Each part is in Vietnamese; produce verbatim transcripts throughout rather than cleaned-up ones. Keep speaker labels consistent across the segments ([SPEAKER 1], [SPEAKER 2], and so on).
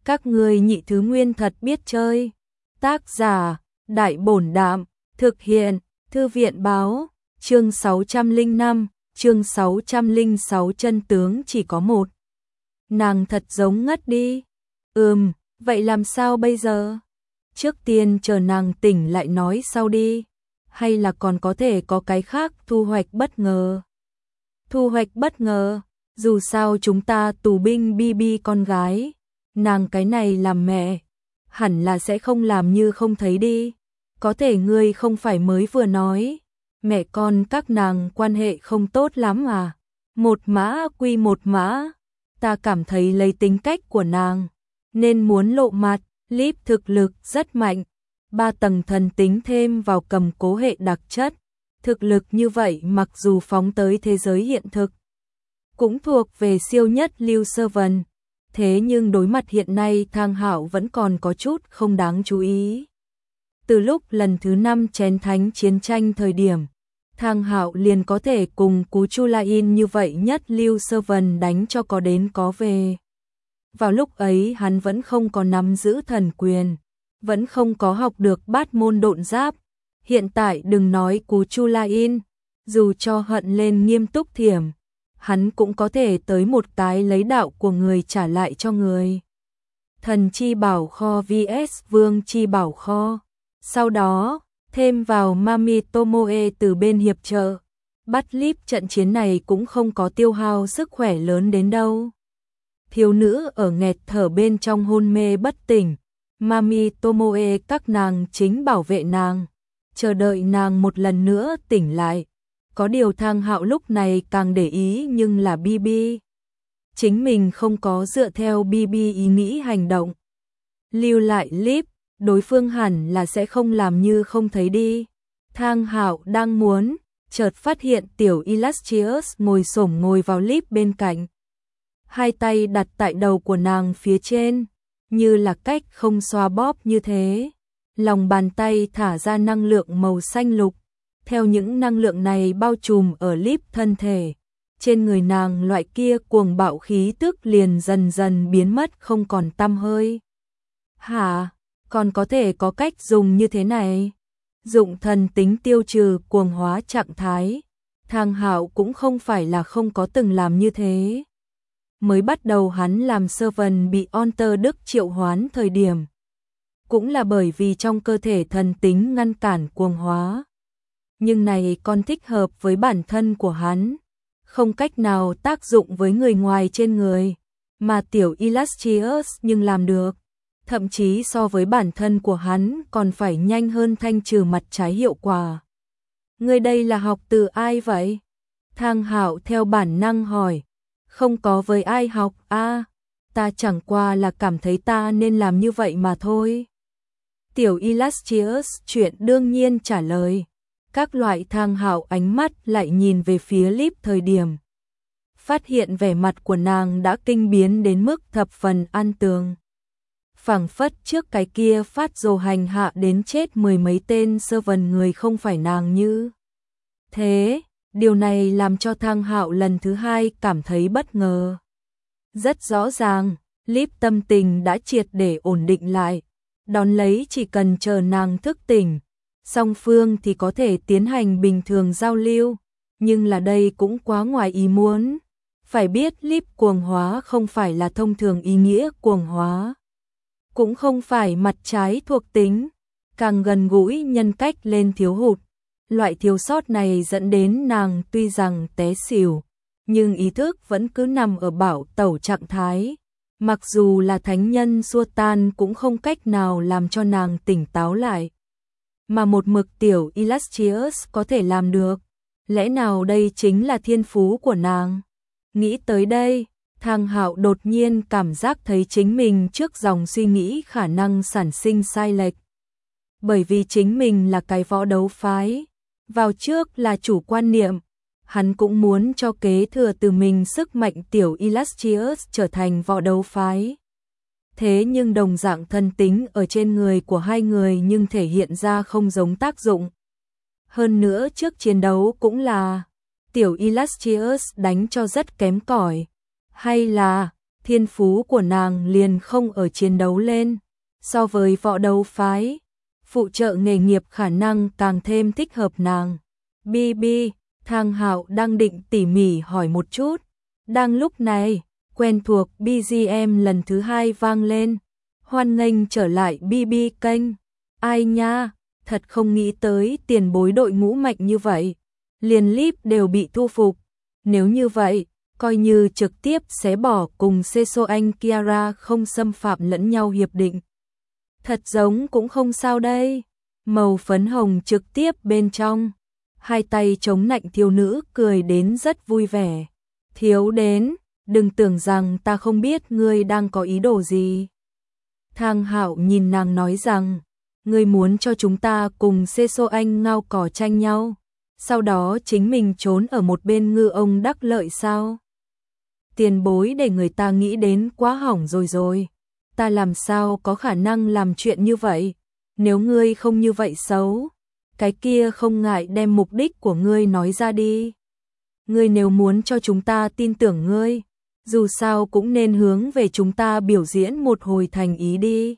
[SPEAKER 1] Các ngươi nhị thứ nguyên thật biết chơi. Tác giả, Đại Bổn Đạm, thực hiện, Thư viện Báo, chương sáu trăm lẻ năm, chương sáu trăm lẻ sáu chân tướng chỉ có một. Nàng thật giống ngất đi. Ừm, vậy làm sao bây giờ? Trước tiên chờ nàng tỉnh lại nói sau đi. Hay là còn có thể có cái khác thu hoạch bất ngờ? Thu hoạch bất ngờ, dù sao chúng ta tù binh bi bi con gái. Nàng cái này làm mẹ, hẳn là sẽ không làm như không thấy đi. Có thể ngươi không phải mới vừa nói, mẹ con các nàng quan hệ không tốt lắm à? Một mã quy một mã, ta cảm thấy lấy tính cách của nàng, nên muốn lộ mặt. Líp thực lực rất mạnh, ba tầng thần tính thêm vào cầm cố hệ đặc chất. Thực lực như vậy mặc dù phóng tới thế giới hiện thực, cũng thuộc về siêu nhất lưu sơ vần. Thế nhưng đối mặt hiện nay Thang Hạo vẫn còn có chút không đáng chú ý. Từ lúc lần thứ năm chén thánh chiến tranh thời điểm, Thang Hạo liền có thể cùng Cú Chu La In như vậy nhất lưu sơ vần đánh cho có đến có về. Vào lúc ấy hắn vẫn không có nắm giữ thần quyền, vẫn không có học được bát môn độn giáp. Hiện tại đừng nói Cú Chu La In, dù cho hận lên Nghiêm Túc Thiểm, hắn cũng có thể tới một cái lấy đạo của người trả lại cho người. Thần chi bảo kho vs Vương chi bảo kho. Sau đó, thêm vào Mami Tomoe từ bên hiệp trợ. Bắt Líp trận chiến này cũng không có tiêu hao sức khỏe lớn đến đâu. Thiếu nữ ở nghẹt thở bên trong hôn mê bất tỉnh. Mami Tomoe các nàng chính bảo vệ nàng, chờ đợi nàng một lần nữa tỉnh lại. Có điều Thang Hạo lúc này càng để ý nhưng là bi bi. Chính mình không có dựa theo bi bi ý nghĩ hành động. Lưu lại Líp, đối phương hẳn là sẽ không làm như không thấy đi. Thang Hạo đang muốn, chợt phát hiện tiểu Illustrious ngồi xổm ngồi vào Líp bên cạnh. Hai tay đặt tại đầu của nàng phía trên, như là cách không xoa bóp như thế. Lòng bàn tay thả ra năng lượng màu xanh lục. Theo những năng lượng này bao trùm ở Líp thân thể, trên người nàng loại kia cuồng bạo khí tức liền dần dần biến mất không còn tăm hơi. Hả? Còn có thể có cách dùng như thế này? Dụng thần tính tiêu trừ cuồng hóa trạng thái. Thang Hạo cũng không phải là không có từng làm như thế. Mới bắt đầu hắn làm sơ vần bị Onter Đức triệu hoán thời điểm, cũng là bởi vì trong cơ thể thần tính ngăn cản cuồng hóa. Nhưng này còn thích hợp với bản thân của hắn, không cách nào tác dụng với người ngoài trên người, mà tiểu Illustrious nhưng làm được, thậm chí so với bản thân của hắn còn phải nhanh hơn thanh trừ mặt trái hiệu quả. Người đây là học từ ai vậy? Thang Hạo theo bản năng hỏi. Không có với ai học a, à, ta chẳng qua là cảm thấy ta nên làm như vậy mà thôi. Tiểu Illustrious chuyện đương nhiên trả lời. Các loại Thang Hạo ánh mắt lại nhìn về phía Líp thời điểm, phát hiện vẻ mặt của nàng đã kinh biến đến mức thập phần an tường. Phảng phất trước cái kia phát dồ hành hạ đến chết mười mấy tên sơ vần người không phải nàng như thế. Điều này làm cho Thang Hạo lần thứ hai cảm thấy bất ngờ. Rất rõ ràng, Líp tâm tình đã triệt để ổn định lại. Đón lấy chỉ cần chờ nàng thức tỉnh, song phương thì có thể tiến hành bình thường giao lưu. Nhưng là đây cũng quá ngoài ý muốn. Phải biết Líp cuồng hóa không phải là thông thường ý nghĩa cuồng hóa, cũng không phải mặt trái thuộc tính, càng gần gũi nhân cách lên thiếu hụt. Loại thiếu sót này dẫn đến nàng tuy rằng té xỉu, nhưng ý thức vẫn cứ nằm ở bảo tẩu trạng thái. Mặc dù là thánh nhân xua tan cũng không cách nào làm cho nàng tỉnh táo lại. Mà một mực tiểu Illustrious có thể làm được. Lẽ nào đây chính là thiên phú của nàng? Nghĩ tới đây, Thang Hạo đột nhiên cảm giác thấy chính mình trước dòng suy nghĩ khả năng sản sinh sai lệch. Bởi vì chính mình là cái võ đấu phái. Vào trước là chủ quan niệm, hắn cũng muốn cho kế thừa từ mình sức mạnh tiểu Illustrious trở thành võ đấu phái. Thế nhưng đồng dạng thân tính ở trên người của hai người nhưng thể hiện ra không giống tác dụng. Hơn nữa trước chiến đấu cũng là tiểu Illustrious đánh cho rất kém cỏi, hay là thiên phú của nàng liền không ở chiến đấu lên, so với võ đấu phái, phụ trợ nghề nghiệp khả năng càng thêm thích hợp nàng. Bi bi, Thang Hạo đang định tỉ mỉ hỏi một chút, đang lúc này, quen thuộc bê giê em lần thứ hai vang lên, hoan nghênh trở lại bê bê kênh. Ai nha, thật không nghĩ tới tiền bối đội ngũ mạnh như vậy, liền clip đều bị thu phục, nếu như vậy, coi như trực tiếp xé bỏ cùng Seso Anh Kiara không xâm phạm lẫn nhau hiệp định. Thật giống cũng không sao đây, màu phấn hồng trực tiếp bên trong, hai tay chống nạnh thiếu nữ cười đến rất vui vẻ. Thiếu đến, đừng tưởng rằng ta không biết ngươi đang có ý đồ gì. Thang Hạo nhìn nàng nói rằng, ngươi muốn cho chúng ta cùng Seso Anh ngao cỏ tranh nhau, sau đó chính mình trốn ở một bên ngư ông đắc lợi sao? Tiền bối để người ta nghĩ đến quá hỏng rồi rồi, ta làm sao có khả năng làm chuyện như vậy, nếu ngươi không như vậy xấu, cái kia không ngại đem mục đích của ngươi nói ra đi. Ngươi nếu muốn cho chúng ta tin tưởng ngươi, dù sao cũng nên hướng về chúng ta biểu diễn một hồi thành ý đi.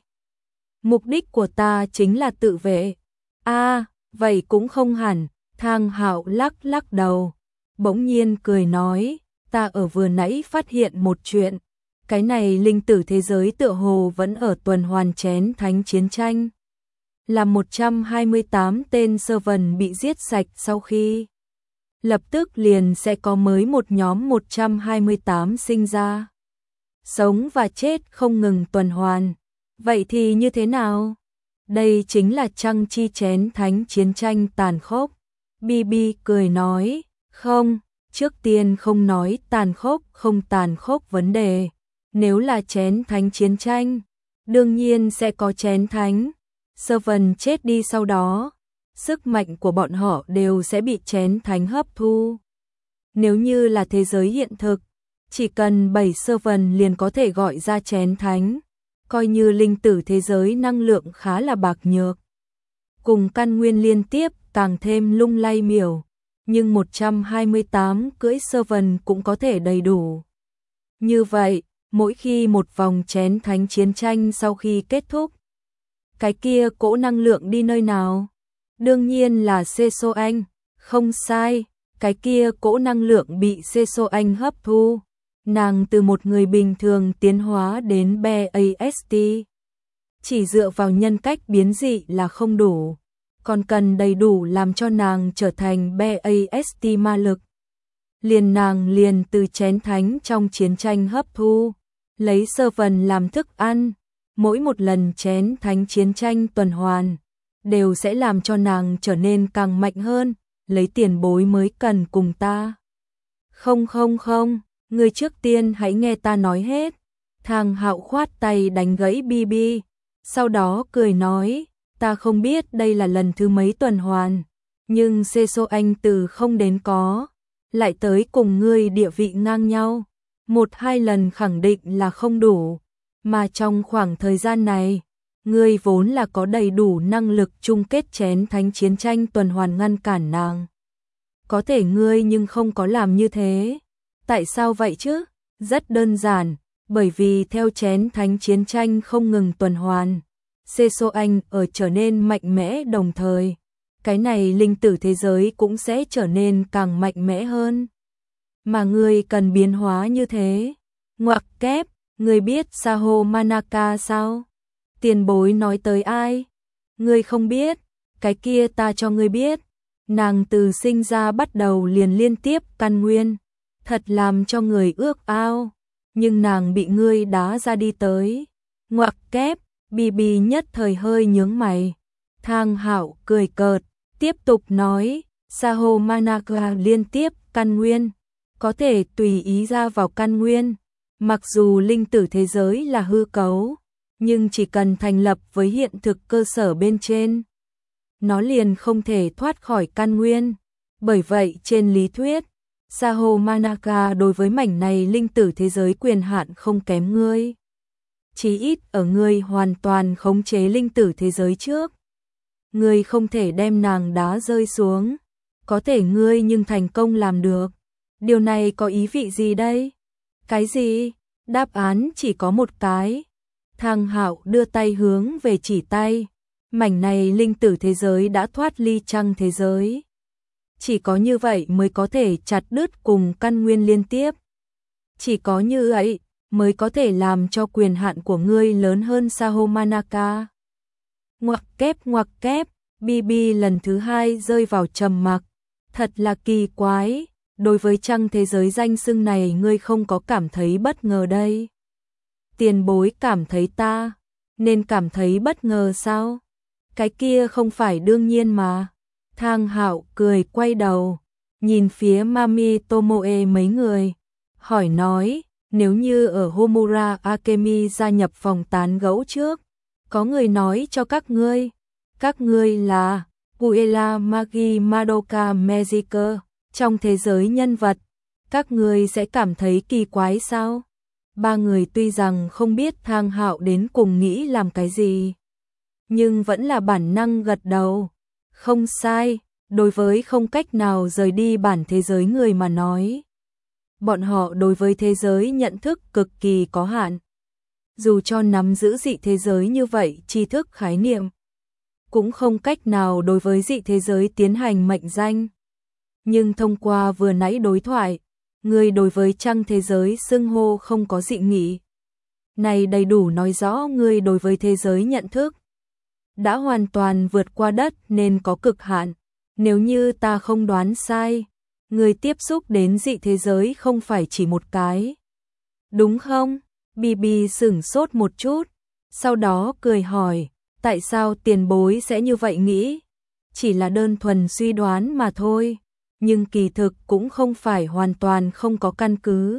[SPEAKER 1] Mục đích của ta chính là tự vệ. A, à, vậy cũng không hẳn, Thang Hạo lắc lắc đầu, bỗng nhiên cười nói, ta ở vừa nãy phát hiện một chuyện, cái này linh tử thế giới tựa hồ vẫn ở tuần hoàn chén thánh chiến tranh. Là một trăm hai mươi tám tên servant bị giết sạch sau khi lập tức liền sẽ có mới một nhóm một trăm hai mươi tám sinh ra. Sống và chết không ngừng tuần hoàn. Vậy thì như thế nào? Đây chính là Trăng Chi chén thánh chiến tranh tàn khốc. Bi Bi cười nói, không, trước tiên không nói tàn khốc không tàn khốc vấn đề. Nếu là chén thánh chiến tranh, đương nhiên sẽ có chén thánh. Servant chết đi sau đó, sức mạnh của bọn họ đều sẽ bị chén thánh hấp thu. Nếu như là thế giới hiện thực, chỉ cần bảy servant liền có thể gọi ra chén thánh, coi như linh tử thế giới năng lượng khá là bạc nhược. Cùng căn nguyên liên tiếp càng thêm lung lay miểu, nhưng một trăm hai mươi tám cưỡi servant cũng có thể đầy đủ. Như vậy, mỗi khi một vòng chén thánh chiến tranh sau khi kết thúc, cái kia cỗ năng lượng đi nơi nào? Đương nhiên là Seso Anh, không sai, cái kia cỗ năng lượng bị Seso Anh hấp thu. Nàng từ một người bình thường tiến hóa đến bê a ét tê. Chỉ dựa vào nhân cách biến dị là không đủ, còn cần đầy đủ làm cho nàng trở thành bê a ét tê ma lực. Liền nàng liền từ chén thánh trong chiến tranh hấp thu, lấy servant làm thức ăn, mỗi một lần chén thánh chiến tranh tuần hoàn, đều sẽ làm cho nàng trở nên càng mạnh hơn, lấy tiền bối mới cần cùng ta. Không không không, ngươi trước tiên hãy nghe ta nói hết. Thang Hạo khoát tay đánh gãy Bi Bi, sau đó cười nói, ta không biết đây là lần thứ mấy tuần hoàn, nhưng Seso Anh từ không đến có, lại tới cùng ngươi địa vị ngang nhau, một hai lần khẳng định là không đủ, mà trong khoảng thời gian này, ngươi vốn là có đầy đủ năng lực chung kết chén thánh chiến tranh tuần hoàn ngăn cản nàng. Có thể ngươi nhưng không có làm như thế. Tại sao vậy chứ? Rất đơn giản, bởi vì theo chén thánh chiến tranh không ngừng tuần hoàn, Seso Anh ở trở nên mạnh mẽ đồng thời, cái này linh tử thế giới cũng sẽ trở nên càng mạnh mẽ hơn. Mà ngươi cần biến hóa như thế. Ngoặc kép, ngươi biết Saho Manaka sao? Tiền bối nói tới ai? Ngươi không biết, cái kia ta cho ngươi biết. Nàng từ sinh ra bắt đầu liền liên tiếp căn nguyên, thật làm cho người ước ao, nhưng nàng bị ngươi đá ra đi tới. Ngoặc kép, Bi Bi nhất thời hơi nhướng mày. Thang Hạo cười cợt, tiếp tục nói, Saho Manaka liên tiếp căn nguyên, có thể tùy ý ra vào căn nguyên, mặc dù linh tử thế giới là hư cấu, nhưng chỉ cần thành lập với hiện thực cơ sở bên trên, nó liền không thể thoát khỏi căn nguyên. Bởi vậy trên lý thuyết, Saho Manaka đối với mảnh này linh tử thế giới quyền hạn không kém ngươi. Chí ít ở ngươi hoàn toàn khống chế linh tử thế giới trước, ngươi không thể đem nàng đá rơi xuống, có thể ngươi nhưng thành công làm được. Điều này có ý vị gì đây? Cái gì? Đáp án chỉ có một cái. Thang Hạo đưa tay hướng về chỉ tay. Mảnh này linh tử thế giới đã thoát ly trăng thế giới. Chỉ có như vậy mới có thể chặt đứt cùng căn nguyên liên tiếp. Chỉ có như vậy mới có thể làm cho quyền hạn của ngươi lớn hơn Sahomanaka. Ngoặc kép ngoặc kép, Bibi lần thứ hai rơi vào trầm mặc. Thật là kỳ quái, đối với trăng thế giới danh xưng này ngươi không có cảm thấy bất ngờ đây. Tiền bối cảm thấy ta nên cảm thấy bất ngờ sao? Cái kia không phải đương nhiên mà. Thang Hạo cười quay đầu, nhìn phía Mami Tomoe mấy người, hỏi nói, nếu như ở Homura Akemi gia nhập phòng tán gẫu trước, có người nói cho các ngươi, các ngươi là Puella Magi Madoka Magica, trong thế giới nhân vật, các ngươi sẽ cảm thấy kỳ quái sao? Ba người tuy rằng không biết Thang Hạo đến cùng nghĩ làm cái gì, nhưng vẫn là bản năng gật đầu. Không sai, đối với không cách nào rời đi bản thế giới người mà nói. Bọn họ đối với thế giới nhận thức cực kỳ có hạn. Dù cho nắm giữ dị thế giới như vậy tri thức khái niệm, cũng không cách nào đối với dị thế giới tiến hành mệnh danh. Nhưng thông qua vừa nãy đối thoại, người đối với trăng thế giới xưng hô không có dị nghị. Này đầy đủ nói rõ người đối với thế giới nhận thức đã hoàn toàn vượt qua đất nên có cực hạn. Nếu như ta không đoán sai, người tiếp xúc đến dị thế giới không phải chỉ một cái. Đúng không? Bibi sửng sốt một chút, sau đó cười hỏi, tại sao tiền bối sẽ như vậy nghĩ? Chỉ là đơn thuần suy đoán mà thôi, nhưng kỳ thực cũng không phải hoàn toàn không có căn cứ.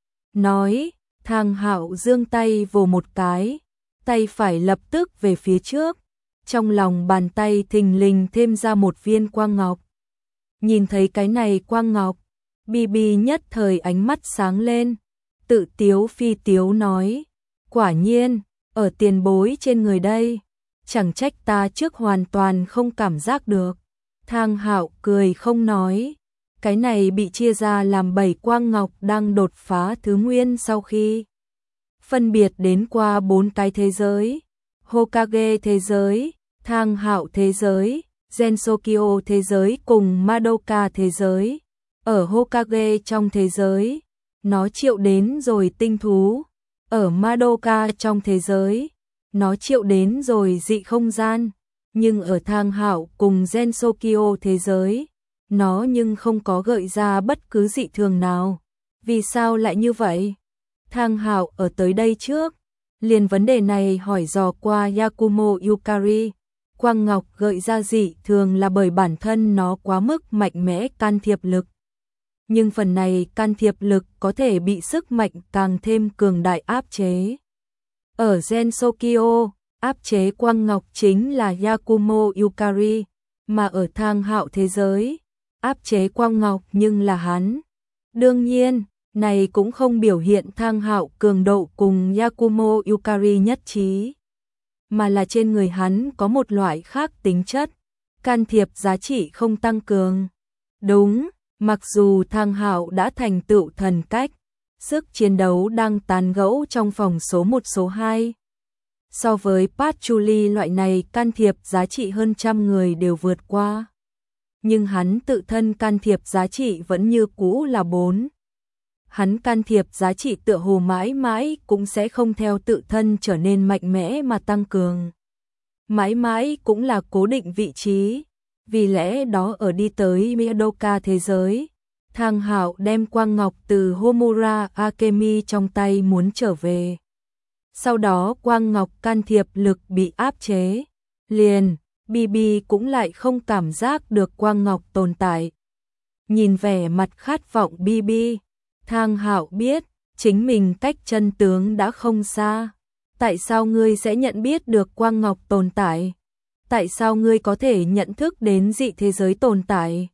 [SPEAKER 1] Nói, Thang Hạo giương tay vồ một cái, tay phải lập tức về phía trước. Trong lòng bàn tay thình lình thêm ra một viên quang ngọc. Nhìn thấy cái này quang ngọc, Bibi nhất thời ánh mắt sáng lên, tự tiếu phi tiếu nói, quả nhiên, ở tiền bối trên người đây, chẳng trách ta trước hoàn toàn không cảm giác được. Thang Hạo cười không nói, cái này bị chia ra làm bảy quang ngọc đang đột phá thứ nguyên sau khi phân biệt đến qua bốn cái thế giới. Hokage thế giới, Thang Hạo thế giới, Gensokyo thế giới cùng Madoka thế giới. Ở Hokage trong thế giới, nó triệu đến rồi tinh thú. Ở Madoka trong thế giới, nó triệu đến rồi dị không gian. Nhưng ở Thang Hạo cùng Gensokyo thế giới, nó nhưng không có gợi ra bất cứ dị thường nào. Vì sao lại như vậy? Thang Hạo ở tới đây trước, liền vấn đề này hỏi dò qua Yakumo Yukari. Quang ngọc gợi ra dị thường là bởi bản thân nó quá mức mạnh mẽ can thiệp lực. Nhưng phần này can thiệp lực có thể bị sức mạnh càng thêm cường đại áp chế. Ở Gensokyo, áp chế quang ngọc chính là Yakumo Yukari, mà ở Thang Hạo thế giới, áp chế quang ngọc nhưng là hắn. Đương nhiên, này cũng không biểu hiện Thang Hạo cường độ cùng Yakumo Yukari nhất trí, mà là trên người hắn có một loại khác tính chất, can thiệp giá trị không tăng cường. Đúng, mặc dù Thang Hạo đã thành tựu thần cách, sức chiến đấu đang tán gẫu trong phòng số một số hai. So với Patchouli loại này can thiệp giá trị hơn trăm người đều vượt qua. Nhưng hắn tự thân can thiệp giá trị vẫn như cũ là bốn. Hắn can thiệp giá trị tựa hồ mãi mãi cũng sẽ không theo tự thân trở nên mạnh mẽ mà tăng cường. Mãi mãi cũng là cố định vị trí. Vì lẽ đó ở đi tới Madoka thế giới, Thang Hạo đem quang ngọc từ Homura Akemi trong tay muốn trở về. Sau đó quang ngọc can thiệp lực bị áp chế. Liền, Bibi cũng lại không cảm giác được quang ngọc tồn tại. Nhìn vẻ mặt khát vọng Bibi, Thang Hạo biết, chính mình cách chân tướng đã không xa. Tại sao ngươi sẽ nhận biết được quang ngọc tồn tại? Tại sao ngươi có thể nhận thức đến dị thế giới tồn tại?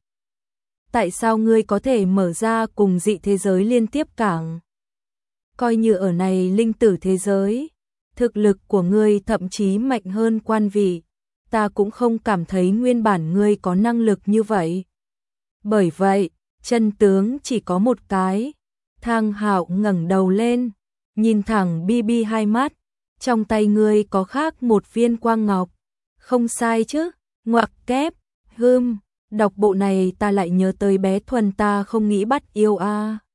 [SPEAKER 1] Tại sao ngươi có thể mở ra cùng dị thế giới liên tiếp cảng? Coi như ở này linh tử thế giới, thực lực của ngươi thậm chí mạnh hơn quan vị, ta cũng không cảm thấy nguyên bản ngươi có năng lực như vậy. Bởi vậy, chân tướng chỉ có một cái. Thang Hạo ngẩng đầu lên, nhìn thẳng Bi Bi hai mắt, trong tay ngươi có khác một viên quang ngọc. Không sai chứ, ngoặc kép, hưm, đọc bộ này ta lại nhớ tới bé Thuần ta không nghĩ bắt yêu a.